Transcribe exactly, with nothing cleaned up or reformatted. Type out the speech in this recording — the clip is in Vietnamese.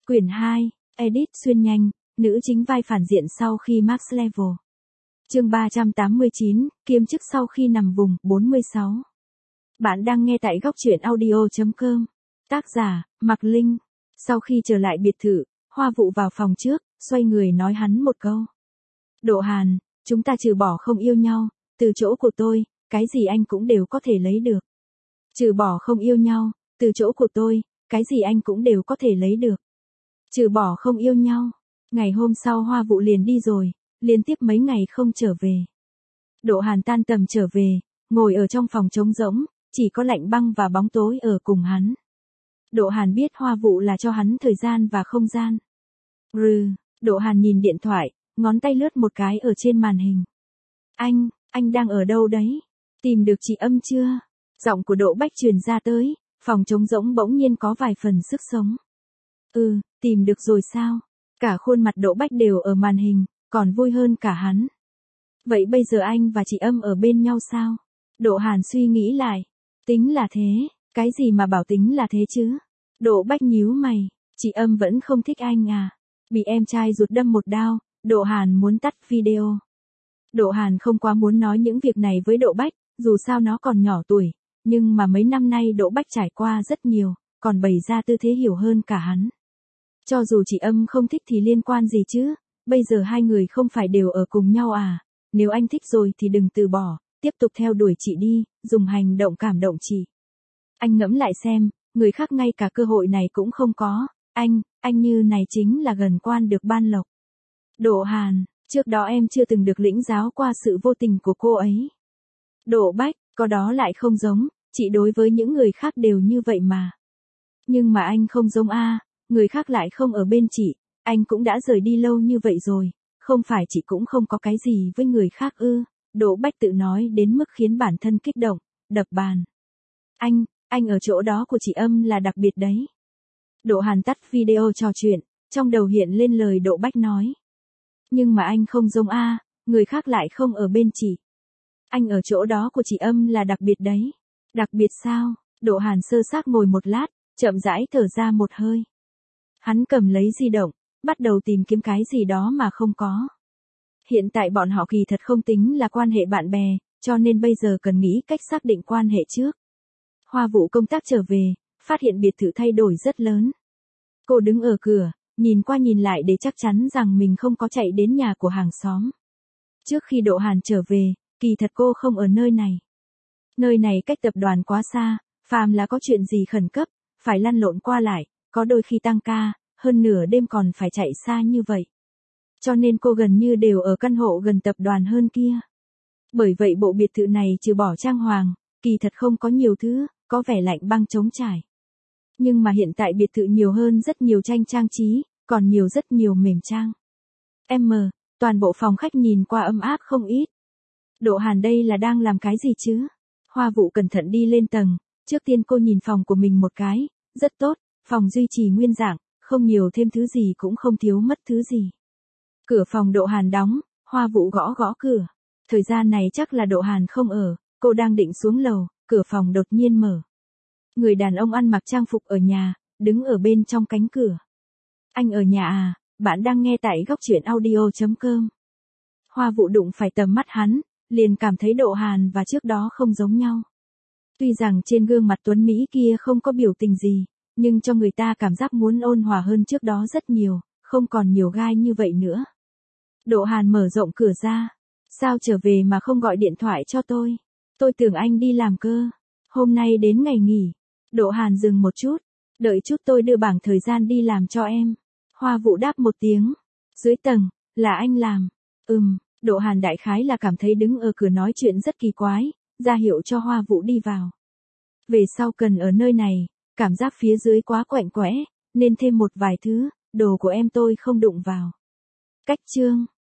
Quyển hai, Edit xuyên nhanh, nữ chính vai phản diện sau khi max level. Chương ba trăm tám mươi chín, kiêm chức sau khi nằm vùng, bốn mươi sáu. Bạn đang nghe tại góc truyện audio chấm com. Tác giả, Mạc Linh. Sau khi trở lại biệt thự, Hoa Vụ vào phòng trước, xoay người nói hắn một câu. Độ Hàn, chúng ta trừ bỏ không yêu nhau, từ chỗ của tôi, cái gì anh cũng đều có thể lấy được. Trừ bỏ không yêu nhau, từ chỗ của tôi, cái gì anh cũng đều có thể lấy được. Trừ bỏ không yêu nhau. Ngày hôm sau Hoa Vụ liền đi rồi, liên tiếp mấy ngày không trở về. Độ Hàn tan tầm trở về, ngồi ở trong phòng trống rỗng, chỉ có lạnh băng và bóng tối ở cùng hắn. Độ Hàn biết Hoa Vụ là cho hắn thời gian và không gian. Rừ, Độ Hàn nhìn điện thoại, ngón tay lướt một cái ở trên màn hình. Anh, anh đang ở đâu đấy? Tìm được chị Âm chưa? Giọng của Độ Bách truyền ra tới, phòng trống rỗng bỗng nhiên có vài phần sức sống. Ừ, tìm được rồi sao? Cả khuôn mặt Độ Bách đều ở màn hình, còn vui hơn cả hắn. Vậy bây giờ anh và chị Âm ở bên nhau sao? Độ Hàn suy nghĩ lại. Tính là thế, cái gì mà bảo tính là thế chứ? Độ Bách nhíu mày, chị Âm vẫn không thích anh à? Bị em trai ruột đâm một đao, Độ Hàn muốn tắt video. Độ Hàn không quá muốn nói những việc này với Độ Bách, dù sao nó còn nhỏ tuổi, nhưng mà mấy năm nay Độ Bách trải qua rất nhiều, còn bày ra tư thế hiểu hơn cả hắn. Cho dù chị Âm không thích thì liên quan gì chứ, bây giờ hai người không phải đều ở cùng nhau à, nếu anh thích rồi thì đừng từ bỏ, tiếp tục theo đuổi chị đi, dùng hành động cảm động chị. Anh ngẫm lại xem, người khác ngay cả cơ hội này cũng không có, anh, anh như này chính là gần quan được ban lộc. Độ Hàn, trước đó em chưa từng được lĩnh giáo qua sự vô tình của cô ấy. Độ Bách, có đó lại không giống, chị đối với những người khác đều như vậy mà. Nhưng mà anh không giống a, người khác lại không ở bên chị, anh cũng đã rời đi lâu như vậy rồi, không phải chị cũng không có cái gì với người khác ư? Độ Bách tự nói đến mức khiến bản thân kích động, đập bàn. Anh, anh ở chỗ đó của chị Âm là đặc biệt đấy. Độ Hàn tắt video trò chuyện, trong đầu hiện lên lời Độ Bách nói. Nhưng mà anh không giống a, người khác lại không ở bên chị. Anh ở chỗ đó của chị Âm là đặc biệt đấy. Đặc biệt sao? Độ Hàn sơ xác ngồi một lát, chậm rãi thở ra một hơi. Hắn cầm lấy di động, bắt đầu tìm kiếm cái gì đó mà không có. Hiện tại bọn họ kỳ thật không tính là quan hệ bạn bè, cho nên bây giờ cần nghĩ cách xác định quan hệ trước. Hoa Vụ công tác trở về, phát hiện biệt thự thay đổi rất lớn. Cô đứng ở cửa, nhìn qua nhìn lại để chắc chắn rằng mình không có chạy đến nhà của hàng xóm. Trước khi Độ Hàn trở về, kỳ thật cô không ở nơi này. Nơi này cách tập đoàn quá xa, phàm là có chuyện gì khẩn cấp, phải lăn lộn qua lại, có đôi khi tăng ca, hơn nửa đêm còn phải chạy xa như vậy. Cho nên cô gần như đều ở căn hộ gần tập đoàn hơn kia. Bởi vậy bộ biệt thự này trừ bỏ trang hoàng, kỳ thật không có nhiều thứ, có vẻ lạnh băng trống trải. Nhưng mà hiện tại biệt thự nhiều hơn rất nhiều tranh trang trí, còn nhiều rất nhiều mềm trang. M, toàn bộ phòng khách nhìn qua ấm áp không ít. Độ Hàn đây là đang làm cái gì chứ? Hoa Vụ cẩn thận đi lên tầng, trước tiên cô nhìn phòng của mình một cái, rất tốt, phòng duy trì nguyên dạng, không nhiều thêm thứ gì cũng không thiếu mất thứ gì. Cửa phòng Độ Hàn đóng, Hoa Vụ gõ gõ cửa. Thời gian này chắc là Độ Hàn không ở, cô đang định xuống lầu, cửa phòng đột nhiên mở. Người đàn ông ăn mặc trang phục ở nhà, đứng ở bên trong cánh cửa. Anh ở nhà à, bạn đang nghe tại góc truyện audio chấm com. Hoa Vụ đụng phải tầm mắt hắn, liền cảm thấy Độ Hàn và trước đó không giống nhau. Tuy rằng trên gương mặt tuấn Mỹ kia không có biểu tình gì, nhưng cho người ta cảm giác muốn ôn hòa hơn trước đó rất nhiều, không còn nhiều gai như vậy nữa. Độ Hàn mở rộng cửa ra. Sao trở về mà không gọi điện thoại cho tôi? Tôi tưởng anh đi làm cơ. Hôm nay đến ngày nghỉ. Độ Hàn dừng một chút. Đợi chút tôi đưa bảng thời gian đi làm cho em. Hoa Vụ đáp một tiếng. Dưới tầng, là anh làm. Ừm, Độ Hàn đại khái là cảm thấy đứng ở cửa nói chuyện rất kỳ quái, ra hiệu cho Hoa Vụ đi vào. Về sau cần ở nơi này, cảm giác phía dưới quá quạnh quẽ, nên thêm một vài thứ, đồ của em tôi không đụng vào. Cách chương.